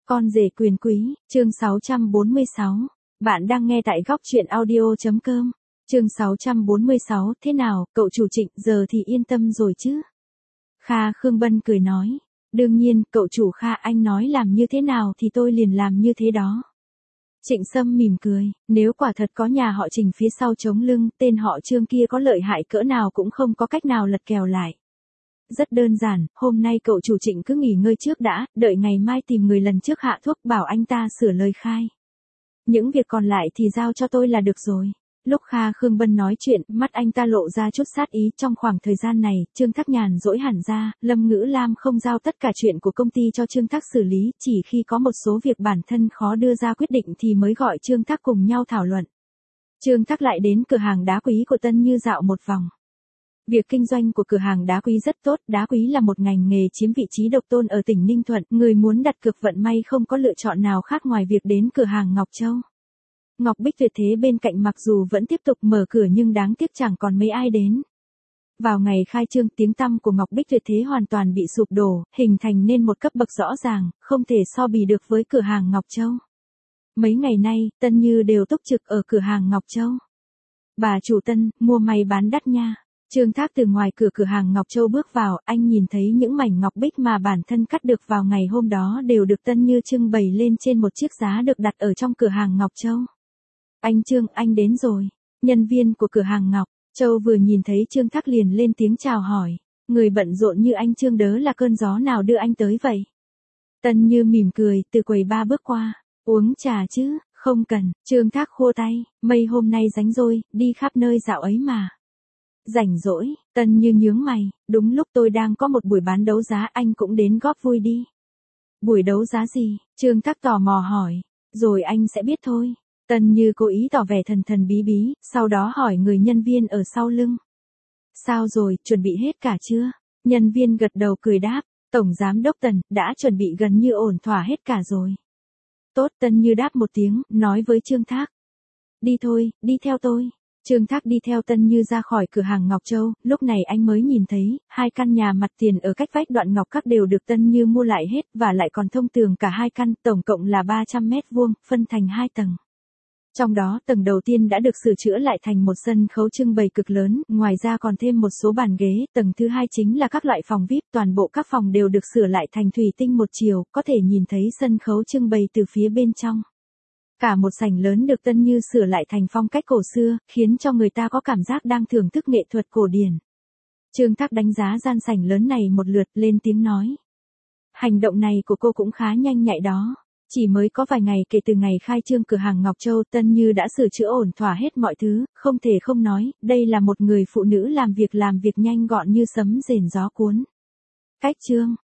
Con rể quyền quý, chương 646. Bạn đang nghe tại góc truyện audio.com. Chương 646, thế nào, cậu chủ Trịnh, giờ thì yên tâm rồi chứ? Kha Khương Bân cười nói. Đương nhiên, cậu chủ Kha, anh nói làm như thế nào thì tôi liền làm như thế đó. Trịnh Sâm mỉm cười, nếu quả thật có nhà họ Trình phía sau chống lưng, tên họ Trương kia có lợi hại cỡ nào cũng không có cách nào lật kèo lại. Rất đơn giản, hôm nay cậu chủ Trịnh cứ nghỉ ngơi trước đã, đợi ngày mai tìm người lần trước hạ thuốc bảo anh ta sửa lời khai. Những việc còn lại thì giao cho tôi là được rồi. Lúc Kha Khương Bân nói chuyện, mắt anh ta lộ ra chút sát ý. Trong khoảng thời gian này, Trương Thác nhàn rỗi hẳn ra, Lâm Ngữ Lam không giao tất cả chuyện của công ty cho Trương Thác xử lý, chỉ khi có một số việc bản thân khó đưa ra quyết định thì mới gọi Trương Thác cùng nhau thảo luận. Trương Thác lại đến cửa hàng đá quý của Tân Như dạo một vòng. Việc kinh doanh của cửa hàng đá quý rất tốt, đá quý là một ngành nghề chiếm vị trí độc tôn ở tỉnh Ninh Thuận, người muốn đặt cược vận may không có lựa chọn nào khác ngoài việc đến cửa hàng Ngọc Châu. Ngọc Bích Tuyệt Thế bên cạnh mặc dù vẫn tiếp tục mở cửa nhưng đáng tiếc chẳng còn mấy ai đến. Vào ngày khai trương, tiếng tăm của Ngọc Bích Tuyệt Thế hoàn toàn bị sụp đổ, hình thành nên một cấp bậc rõ ràng, không thể so bì được với cửa hàng Ngọc Châu. Mấy ngày nay, Tân Như đều túc trực ở cửa hàng Ngọc Châu. Bà chủ Tân, mua may bán đắt nha. Trương Thác từ ngoài cửa hàng Ngọc Châu bước vào, anh nhìn thấy những mảnh ngọc bích mà bản thân cắt được vào ngày hôm đó đều được Tân Như trưng bày lên trên một chiếc giá được đặt ở trong cửa hàng Ngọc Châu. Anh Trương, anh đến rồi. Nhân viên của cửa hàng Ngọc Châu vừa nhìn thấy Trương Thác liền lên tiếng chào hỏi. Người bận rộn như anh Trương đớ là cơn gió nào đưa anh tới vậy? Tân Như mỉm cười, từ quầy ba bước qua. Uống trà chứ, không cần. Trương Thác khua tay, mây hôm nay rảnh rồi, đi khắp nơi dạo ấy mà. Rảnh rỗi, Tân Như nhướng mày, đúng lúc tôi đang có một buổi bán đấu giá, anh cũng đến góp vui đi. Buổi đấu giá gì? Trương Thác tò mò hỏi. Rồi anh sẽ biết thôi. Tân Như cố ý tỏ vẻ thần thần bí bí, sau đó hỏi người nhân viên ở sau lưng. Sao rồi, chuẩn bị hết cả chưa? Nhân viên gật đầu cười đáp, Tổng Giám đốc Tần, đã chuẩn bị gần như ổn thỏa hết cả rồi. Tốt, Tân Như đáp một tiếng, nói với Trương Thác. Đi thôi, đi theo tôi. Trương Thác đi theo Tân Như ra khỏi cửa hàng Ngọc Châu, lúc này anh mới nhìn thấy, hai căn nhà mặt tiền ở cách vách Đoạn Ngọc Các đều được Tân Như mua lại hết và lại còn thông tường cả hai căn, tổng cộng là 300 mét vuông, phân thành hai tầng. Trong đó, tầng đầu tiên đã được sửa chữa lại thành một sân khấu trưng bày cực lớn, ngoài ra còn thêm một số bàn ghế, tầng thứ hai chính là các loại phòng VIP, toàn bộ các phòng đều được sửa lại thành thủy tinh một chiều, có thể nhìn thấy sân khấu trưng bày từ phía bên trong. Cả một sảnh lớn được Tân Như sửa lại thành phong cách cổ xưa, khiến cho người ta có cảm giác đang thưởng thức nghệ thuật cổ điển. Trương Thác đánh giá gian sảnh lớn này một lượt, lên tiếng nói. Hành động này của cô cũng khá nhanh nhạy đó. Chỉ mới có vài ngày kể từ ngày khai trương cửa hàng Ngọc Châu, Tân Như đã sửa chữa ổn thỏa hết mọi thứ, không thể không nói, đây là một người phụ nữ làm việc nhanh gọn như sấm rền gió cuốn. Cách Trương